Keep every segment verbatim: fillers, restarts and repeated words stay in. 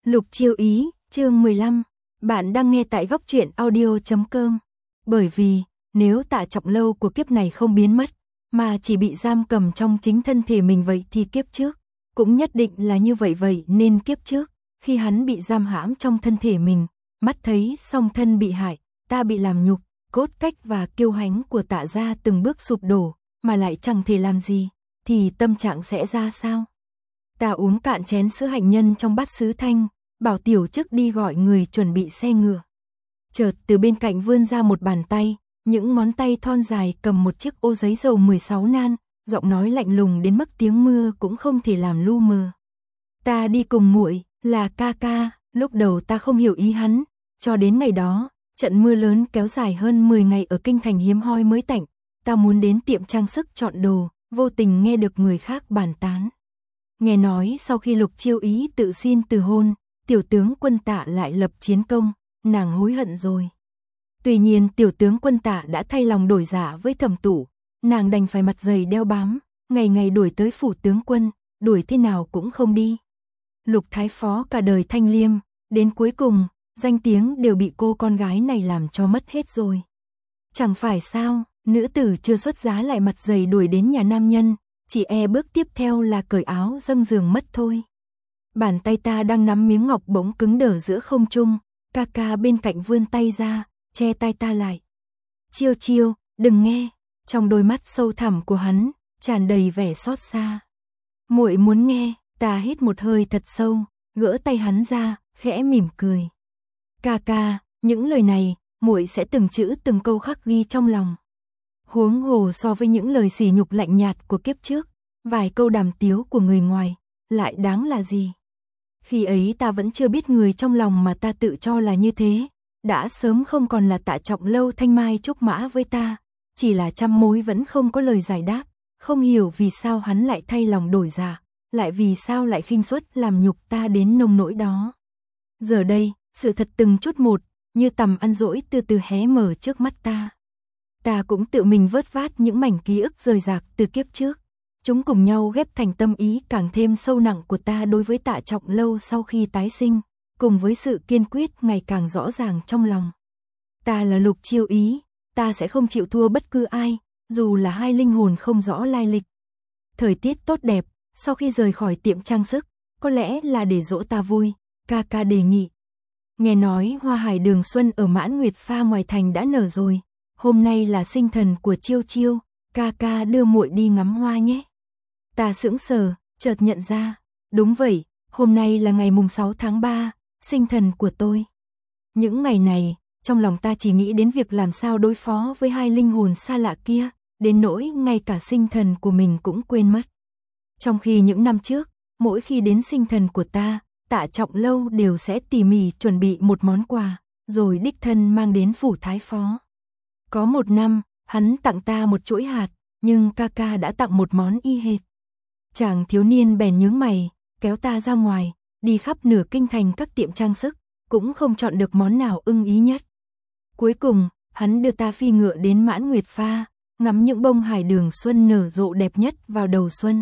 Lục Chiêu Ý, chương mười lăm. Bạn đang nghe tại góc truyện audio chấm com. Bởi vì, nếu Tạ Trọng Lâu của kiếp này không biến mất, mà chỉ bị giam cầm trong chính thân thể mình vậy thì kiếp trước cũng nhất định là như vậy vậy nên kiếp trước, khi hắn bị giam hãm trong thân thể mình, mắt thấy song thân bị hại, ta bị làm nhục, cốt cách và kiêu hãnh của Tạ gia từng bước sụp đổ, mà lại chẳng thể làm gì, thì tâm trạng sẽ ra sao? Ta uống cạn chén sữa hạnh nhân trong bát sứ thanh, bảo tiểu chức đi gọi người chuẩn bị xe ngựa. Chợt từ bên cạnh vươn ra một bàn tay, những ngón tay thon dài cầm một chiếc ô giấy dầu mười sáu nan, giọng nói lạnh lùng đến mức tiếng mưa cũng không thể làm lu mờ. Ta đi cùng muội, là ca ca. Lúc đầu ta không hiểu ý hắn, cho đến ngày đó, trận mưa lớn kéo dài hơn mười ngày ở kinh thành hiếm hoi mới tạnh, ta muốn đến tiệm trang sức chọn đồ, vô tình nghe được người khác bàn tán. Nghe nói sau khi Lục Chiêu Ý tự xin từ hôn, tiểu tướng Quân Tạ lại lập chiến công, nàng hối hận rồi. Tuy nhiên tiểu tướng Quân Tạ đã thay lòng đổi dạ với Thẩm Tủ, nàng đành phải mặt dày đeo bám, ngày ngày đuổi tới phủ tướng quân, đuổi thế nào cũng không đi. Lục Thái Phó cả đời thanh liêm, đến cuối cùng, danh tiếng đều bị cô con gái này làm cho mất hết rồi. Chẳng phải sao, nữ tử chưa xuất giá lại mặt dày đuổi đến nhà nam nhân, chỉ e bước tiếp theo là cởi áo dâng giường mất thôi. Bàn tay ta đang nắm miếng ngọc bỗng cứng đờ giữa không trung, ca ca bên cạnh vươn tay ra, che tay ta lại. Chiêu chiêu, đừng nghe, trong đôi mắt sâu thẳm của hắn, tràn đầy vẻ xót xa. Muội muốn nghe, ta hít một hơi thật sâu, gỡ tay hắn ra, khẽ mỉm cười. Ca ca, những lời này, muội sẽ từng chữ từng câu khắc ghi trong lòng. Huống hồ so với những lời sỉ nhục lạnh nhạt của kiếp trước, vài câu đàm tiếu của người ngoài, lại đáng là gì? Khi ấy ta vẫn chưa biết người trong lòng mà ta tự cho là như thế, đã sớm không còn là Tạ Trọng Lâu thanh mai trúc mã với ta, chỉ là trăm mối vẫn không có lời giải đáp, không hiểu vì sao hắn lại thay lòng đổi dạ, lại vì sao lại khinh suất làm nhục ta đến nông nỗi đó. Giờ đây, sự thật từng chút một, như tầm ăn dỗi từ từ hé mở trước mắt ta. Ta cũng tự mình vớt vát những mảnh ký ức rời rạc từ kiếp trước. Chúng cùng nhau ghép thành tâm ý càng thêm sâu nặng của ta đối với Tạ Trọng Lâu sau khi tái sinh, cùng với sự kiên quyết ngày càng rõ ràng trong lòng. Ta là Lục Chiêu Ý, ta sẽ không chịu thua bất cứ ai, dù là hai linh hồn không rõ lai lịch. Thời tiết tốt đẹp, sau khi rời khỏi tiệm trang sức, có lẽ là để dỗ ta vui, ca ca đề nghị. Nghe nói hoa hải đường xuân ở Mãn Nguyệt Pha ngoài thành đã nở rồi, hôm nay là sinh thần của Chiêu Chiêu, ca ca đưa muội đi ngắm hoa nhé. Ta sững sờ, chợt nhận ra, đúng vậy, hôm nay là ngày mùng sáu tháng ba, sinh thần của tôi. Những ngày này, trong lòng ta chỉ nghĩ đến việc làm sao đối phó với hai linh hồn xa lạ kia, đến nỗi ngay cả sinh thần của mình cũng quên mất. Trong khi những năm trước, mỗi khi đến sinh thần của ta, Tạ Trọng Lâu đều sẽ tỉ mỉ chuẩn bị một món quà, rồi đích thân mang đến phủ Thái Phó. Có một năm, hắn tặng ta một chuỗi hạt, nhưng ca ca đã tặng một món y hệt. Chàng thiếu niên bèn nhướng mày, kéo ta ra ngoài, đi khắp nửa kinh thành các tiệm trang sức, cũng không chọn được món nào ưng ý nhất. Cuối cùng, hắn đưa ta phi ngựa đến Mãn Nguyệt Pha, ngắm những bông hải đường xuân nở rộ đẹp nhất vào đầu xuân.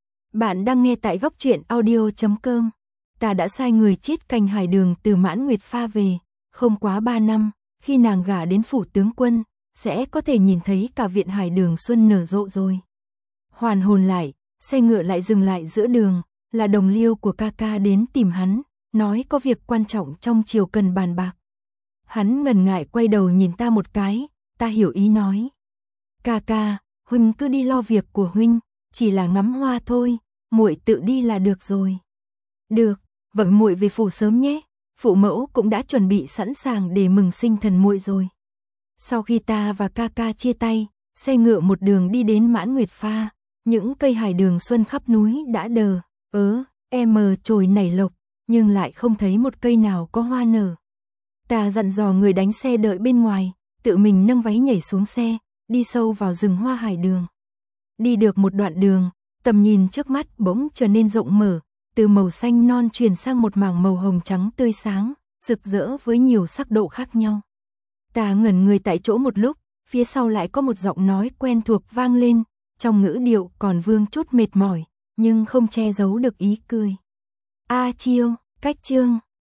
Bạn đang nghe tại góc truyện audio chấm com. Ta đã sai người chiết cành hải đường từ Mãn Nguyệt Pha về, không quá ba năm, khi nàng gả đến phủ tướng quân, sẽ có thể nhìn thấy cả viện hải đường xuân nở rộ rồi. Hoàn hồn lại, xe ngựa lại dừng lại giữa đường, là đồng liêu của ca ca đến tìm hắn, nói có việc quan trọng trong triều cần bàn bạc. Hắn ngần ngại quay đầu nhìn ta một cái, ta hiểu ý nói. Ca ca, huynh cứ đi lo việc của huynh, chỉ là ngắm hoa thôi, muội tự đi là được rồi. Được, vậy muội về phủ sớm nhé, phụ mẫu cũng đã chuẩn bị sẵn sàng để mừng sinh thần muội rồi. Sau khi ta và ca ca chia tay, xe ngựa một đường đi đến Mãn Nguyệt Pha, những cây hải đường xuân khắp núi đã đờ, ớ, em mờ trồi nảy lộc, nhưng lại không thấy một cây nào có hoa nở. Ta dặn dò người đánh xe đợi bên ngoài, tự mình nâng váy nhảy xuống xe, đi sâu vào rừng hoa hải đường. Đi được một đoạn đường, tầm nhìn trước mắt bỗng trở nên rộng mở, từ màu xanh non chuyển sang một mảng màu hồng trắng tươi sáng, rực rỡ với nhiều sắc độ khác nhau. Ta ngẩn người tại chỗ một lúc, phía sau lại có một giọng nói quen thuộc vang lên, trong ngữ điệu còn vương chút mệt mỏi, nhưng không che giấu được ý cười. A Chiêu, cách chương.